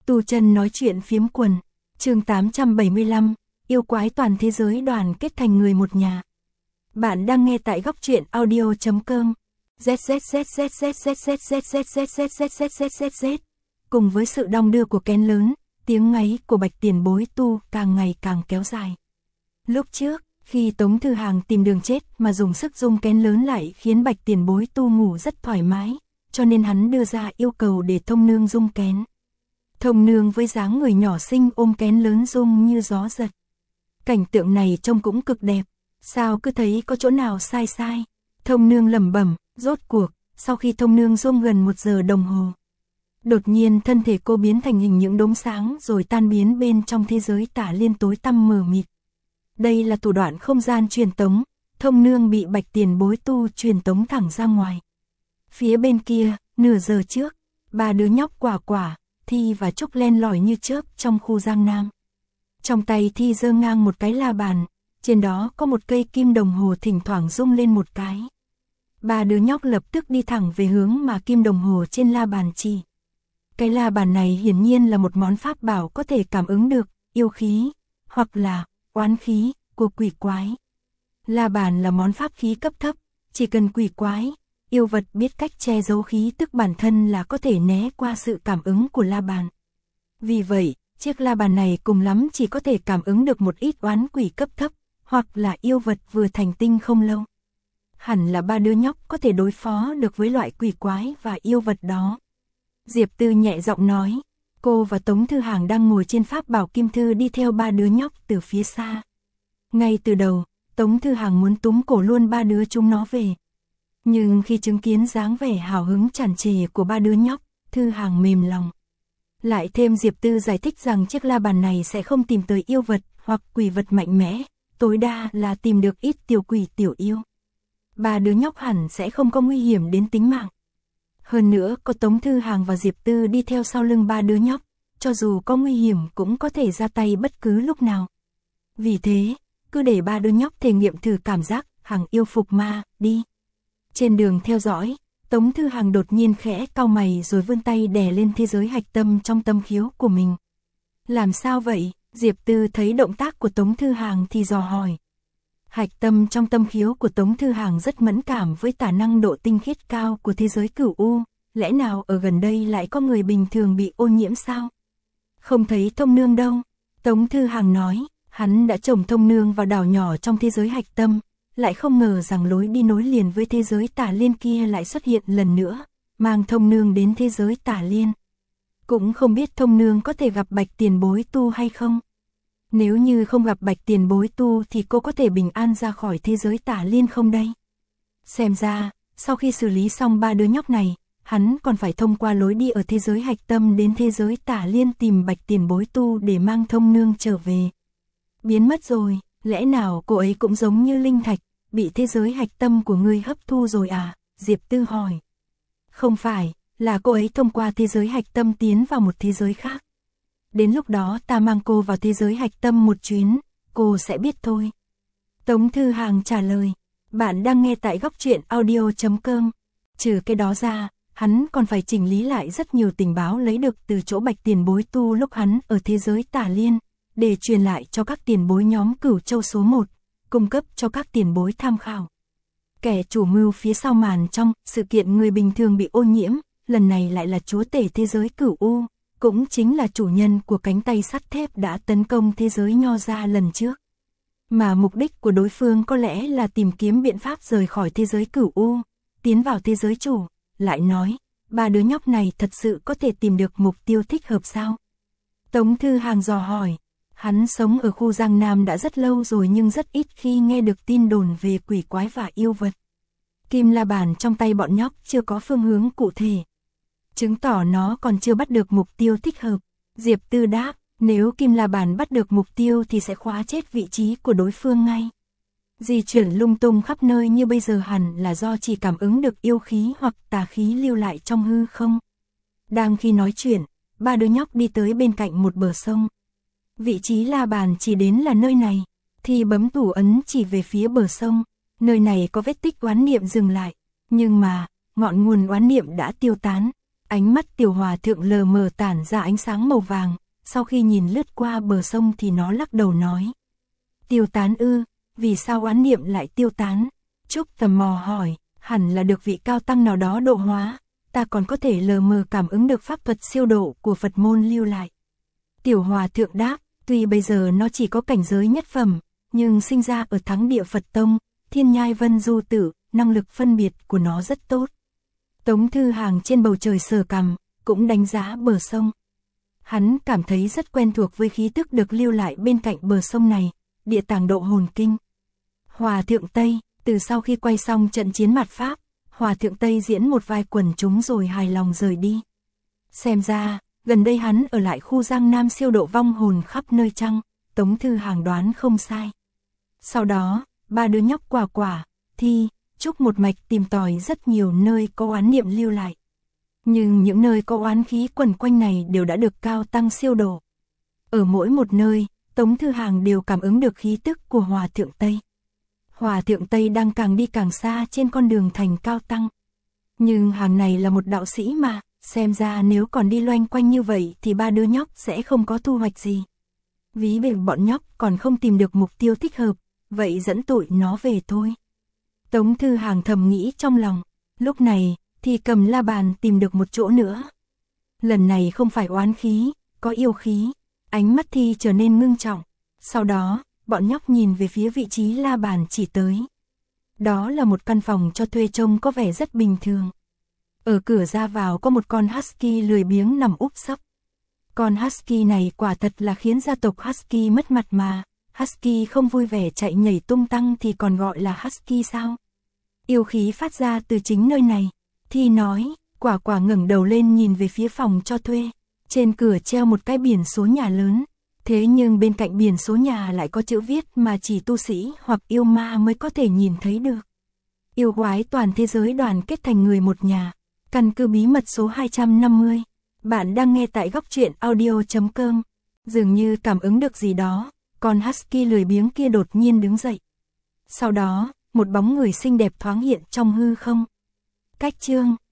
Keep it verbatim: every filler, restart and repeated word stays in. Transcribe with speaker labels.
Speaker 1: Tu chân nói chuyện phiếm quần, chương tám trăm bảy mươi lăm, yêu quái toàn thế giới đoàn kết thành người một nhà. Bạn đang nghe tại góc truyện audio chấm com. Z. Cùng với sự đong đưa của kén lớn, tiếng ngáy của Bạch Tiền Bối Tu càng ngày càng kéo dài. Lúc trước, khi Tống Thư Hàng tìm đường chết mà dùng sức rung kén lớn lại khiến Bạch Tiền Bối Tu ngủ rất thoải mái, cho nên hắn đưa ra yêu cầu để Thông Nương rung kén. Thông Nương với dáng người nhỏ xinh ôm kén lớn rung như gió giật. Cảnh tượng này trông cũng cực đẹp, sao cứ thấy có chỗ nào sai sai. Thông Nương lẩm bẩm, rốt cuộc, sau khi Thông Nương rung gần một giờ đồng hồ. Đột nhiên thân thể cô biến thành hình những đốm sáng rồi tan biến bên trong thế giới tả liên tối tăm mờ mịt. Đây là thủ đoạn không gian truyền tống, Thông Nương bị Bạch Tiền Bối Tu truyền tống thẳng ra ngoài. Phía bên kia, nửa giờ trước, ba đứa nhóc Quả Quả, Thi và Trúc len lỏi như chớp trong khu Giang Nam. Trong tay Thi giơ ngang một cái la bàn, trên đó có một cây kim đồng hồ thỉnh thoảng rung lên một cái. Ba đứa nhóc lập tức đi thẳng về hướng mà kim đồng hồ trên la bàn chỉ. Cái la bàn này hiển nhiên là một món pháp bảo có thể cảm ứng được yêu khí, hoặc là oán khí của quỷ quái. La bàn là món pháp khí cấp thấp, chỉ cần quỷ quái, yêu vật biết cách che giấu khí tức bản thân là có thể né qua sự cảm ứng của la bàn. Vì vậy, chiếc la bàn này cùng lắm chỉ có thể cảm ứng được một ít oán quỷ cấp thấp, hoặc là yêu vật vừa thành tinh không lâu. Hẳn là ba đứa nhóc có thể đối phó được với loại quỷ quái và yêu vật đó. Diệp Tư nhẹ giọng nói, cô và Tống Thư Hàng đang ngồi trên pháp bảo kim thư đi theo ba đứa nhóc từ phía xa. Ngay từ đầu, Tống Thư Hàng muốn túm cổ luôn ba đứa chúng nó về. Nhưng khi chứng kiến dáng vẻ hào hứng tràn trề của ba đứa nhóc, Thư Hàng mềm lòng. Lại thêm Diệp Tư giải thích rằng chiếc la bàn này sẽ không tìm tới yêu vật hoặc quỷ vật mạnh mẽ, tối đa là tìm được ít tiểu quỷ tiểu yêu. Ba đứa nhóc hẳn sẽ không có nguy hiểm đến tính mạng. Hơn nữa có Tống Thư Hàng và Diệp Tư đi theo sau lưng ba đứa nhóc, cho dù có nguy hiểm cũng có thể ra tay bất cứ lúc nào. Vì thế, cứ để ba đứa nhóc thể nghiệm thử cảm giác Hàng yêu phục ma, đi. Trên đường theo dõi, Tống Thư Hàng đột nhiên khẽ cau mày rồi vươn tay đè lên thế giới hạch tâm trong tâm khiếu của mình. Làm sao vậy? Diệp Tư thấy động tác của Tống Thư Hàng thì dò hỏi. Hạch tâm trong tâm khiếu của Tống Thư Hàng rất mẫn cảm với tả năng độ tinh khiết cao của thế giới cửu u, lẽ nào ở gần đây lại có người bình thường bị ô nhiễm sao? Không thấy Thông Nương đâu. Tống Thư Hàng nói, hắn đã trồng Thông Nương vào đảo nhỏ trong thế giới hạch tâm, lại không ngờ rằng lối đi nối liền với thế giới tả liên kia lại xuất hiện lần nữa, mang Thông Nương đến thế giới tả liên. Cũng không biết Thông Nương có thể gặp Bạch Tiền Bối Tu hay không? Nếu như không gặp Bạch Tiền Bối Tu thì cô có thể bình an ra khỏi thế giới tả liên không đây? Xem ra, sau khi xử lý xong ba đứa nhóc này, hắn còn phải thông qua lối đi ở thế giới hạch tâm đến thế giới tả liên tìm Bạch Tiền Bối Tu để mang Thông Nương trở về. Biến mất rồi, lẽ nào cô ấy cũng giống như linh thạch, bị thế giới hạch tâm của ngươi hấp thu rồi à? Diệp Tư hỏi. Không phải, là cô ấy thông qua thế giới hạch tâm tiến vào một thế giới khác. Đến lúc đó ta mang cô vào thế giới hạch tâm một chuyến, cô sẽ biết thôi. Tống Thư Hàng trả lời, bạn đang nghe tại góc truyện audio chấm com. Trừ cái đó ra, hắn còn phải chỉnh lý lại rất nhiều tình báo lấy được từ chỗ Bạch Tiền Bối Tu lúc hắn ở thế giới tả liên, để truyền lại cho các tiền bối nhóm Cửu Châu số một, cung cấp cho các tiền bối tham khảo. Kẻ chủ mưu phía sau màn trong sự kiện người bình thường bị ô nhiễm, lần này lại là chúa tể thế giới Cửu U, cũng chính là chủ nhân của cánh tay sắt thép đã tấn công thế giới Nho Gia lần trước. Mà mục đích của đối phương có lẽ là tìm kiếm biện pháp rời khỏi thế giới Cửu U, tiến vào thế giới chủ. Lại nói, ba đứa nhóc này thật sự có thể tìm được mục tiêu thích hợp sao? Tống Thư Hàng dò hỏi. Hắn sống ở khu Giang Nam đã rất lâu rồi nhưng rất ít khi nghe được tin đồn về quỷ quái và yêu vật. Kim la bàn trong tay bọn nhóc chưa có phương hướng cụ thể, chứng tỏ nó còn chưa bắt được mục tiêu thích hợp. Diệp Tư đáp, nếu kim la bàn bắt được mục tiêu thì sẽ khóa chết vị trí của đối phương ngay. Di chuyển lung tung khắp nơi như bây giờ hẳn là do chỉ cảm ứng được yêu khí hoặc tà khí lưu lại trong hư không. Đang khi nói chuyện, ba đứa nhóc đi tới bên cạnh một bờ sông. Vị trí la bàn chỉ đến là nơi này, thì bấm thủ ấn chỉ về phía bờ sông, nơi này có vết tích oán niệm dừng lại, nhưng mà, ngọn nguồn oán niệm đã tiêu tán, Ánh mắt tiểu hòa thượng lờ mờ tản ra ánh sáng màu vàng, sau khi nhìn lướt qua bờ sông thì nó lắc đầu nói. Tiêu tán ư, vì sao oán niệm lại tiêu tán? Trúc tò mò hỏi, hẳn là được vị cao tăng nào đó độ hóa, ta còn có thể lờ mờ cảm ứng được pháp thuật siêu độ của Phật môn lưu lại. Tiểu hòa thượng đáp, tuy bây giờ nó chỉ có cảnh giới nhất phẩm, nhưng sinh ra ở thắng địa Phật Tông, thiên nhai vân du tử, năng lực phân biệt của nó rất tốt. Tống Thư Hàng trên bầu trời sờ cằm, cũng đánh giá bờ sông. Hắn cảm thấy rất quen thuộc với khí tức được lưu lại bên cạnh bờ sông này, địa tàng độ hồn kinh. Hòa thượng Tây, từ sau khi quay xong trận chiến mạt Pháp, Hòa thượng Tây diễn một vai quần chúng rồi hài lòng rời đi. Xem ra, gần đây hắn ở lại khu Giang Nam siêu độ vong hồn khắp nơi chăng, Tống Thư Hàng đoán không sai. Sau đó, ba đứa nhóc Quả Quả, Thi, Trúc một mạch tìm tòi rất nhiều nơi có oán niệm lưu lại. Nhưng những nơi có oán khí quẩn quanh này đều đã được cao tăng siêu độ. Ở mỗi một nơi, Tống Thư Hàng đều cảm ứng được khí tức của Hòa thượng Tây. Hòa thượng Tây đang càng đi càng xa trên con đường thành cao tăng. Nhưng hàng này là một đạo sĩ mà, xem ra nếu còn đi loanh quanh như vậy thì ba đứa nhóc sẽ không có thu hoạch gì. Ví về bọn nhóc còn không tìm được mục tiêu thích hợp, vậy dẫn tụi nó về thôi. Tống Thư Hàng thầm nghĩ trong lòng, lúc này thì cầm la bàn tìm được một chỗ nữa. Lần này không phải oán khí, có yêu khí, ánh mắt Thi trở nên ngưng trọng. Sau đó, bọn nhóc nhìn về phía vị trí la bàn chỉ tới. Đó là một căn phòng cho thuê trông có vẻ rất bình thường. Ở cửa ra vào có một con husky lười biếng nằm úp sấp. Con husky này quả thật là khiến gia tộc husky mất mặt mà. Husky không vui vẻ chạy nhảy tung tăng thì còn gọi là husky sao? Yêu khí phát ra từ chính nơi này. Thi nói, Quả Quả ngẩng đầu lên nhìn về phía phòng cho thuê. Trên cửa treo một cái biển số nhà lớn. Thế nhưng bên cạnh biển số nhà lại có chữ viết mà chỉ tu sĩ hoặc yêu ma mới có thể nhìn thấy được. Yêu quái toàn thế giới đoàn kết thành người một nhà. Căn cứ bí mật số hai trăm năm mươi. Bạn đang nghe tại góc truyện audio chấm com. Dường như cảm ứng được gì đó, con husky lười biếng kia đột nhiên đứng dậy. Sau đó, một bóng người xinh đẹp thoáng hiện trong hư không. Cách chương